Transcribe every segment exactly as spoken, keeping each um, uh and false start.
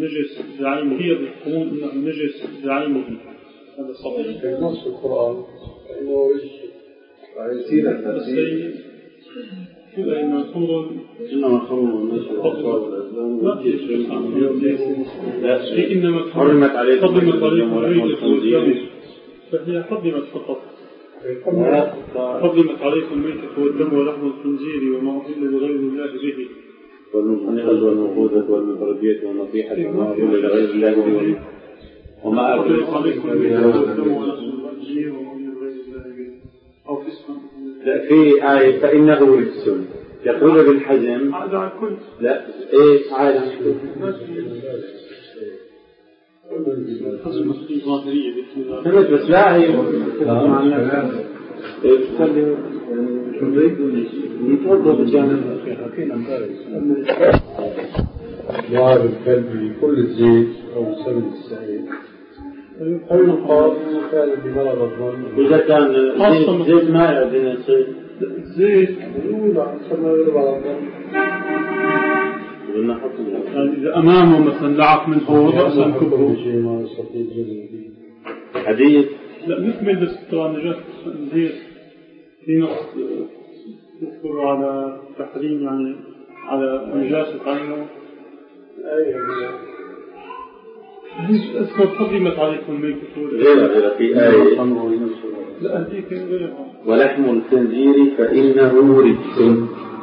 نجس بعينه هي تقول أنه نجس بعينه هذا صحيح في نص القرآن فإنه رجس ويسير التأثير إنه الخمر إنما الخمر والميسر والأنصاب والأزلام لا إنما حرمت عليكم حرمت عليكم الميتة والدم فهي حرمت فقط حرمت عليكم الميتة والدم ولحم الخنزير وما أهل لغير الله به والمنخنقة والموقوذة والمتردية والنصيحة وما أهل لغير الله به وما أكل عليكم الميتة والدم ولحم الخنزير وما أهل لغير الله به أو فسقا. لا في آية فإنه رجس يقول بالحجم عاد عن كل لا إيه عاد عن كل سمعت بس لا هي تخلي يتوضأ بالجانب دعاء الكلب بكل الزيت أو سمن السعيد هل يقال كان بمرض الظن إذا كان زيت, زيت ما يعدين الصيد زيت يقول عن سمن مرض قلنا حطنا يعني إذا أمامه مثلا لعق من فوق رأسا كبره حديث لا نكمل بس طبعا نجاة الخنزير في نص يذكر على تحريم يعني على نجاسة عينه أسمى حرمت عليكم ميتة غير غير في آية لا أهديك غيرها ولحم الخنزير فإنه رجس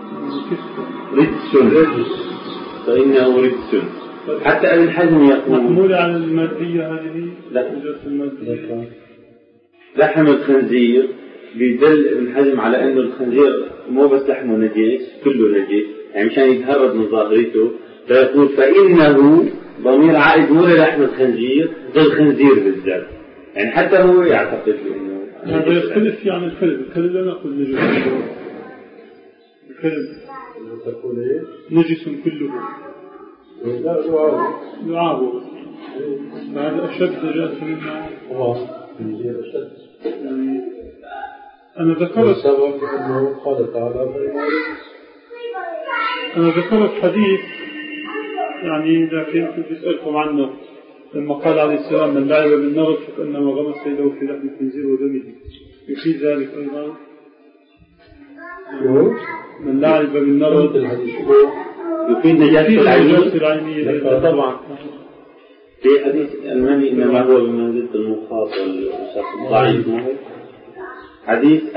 رجس رجس فإنه رجس حتى ابن حزم يقول محمولة على المادية هذه لا نجاسة المادية لحم الخنزير بيدل ابن حزم على أن الخنزير مو بس لحمه نجيس كله نجيس يعني مشان يتهرب من ظاهرته فيقول فإنه ضمير عائد مو للحم الخنزير للخنزير بالذات يعني حتى هو يعتقد انه هذا يختلف عن الكلب الكلب لا نقول نجس الكلب تقول ايه نجس كله لا دعاء لعابه بس هذا أشد نجاسة مما خنزير أشد يعني أنا ذكرت سبب أنه قال تعالى أنا ذكرت حديث يعني لكن كنت أسألكم عنه لما قال عليه السلام من لعب بالنار فكأنما غمس يده في لحم الخنزير ودمه يفيد ذلك أيضا من لعب بالنار يفيد نجاسة العينية طبعا في حديث المني إنما هو بمنزلة المخاط والشخص الضعيف حديث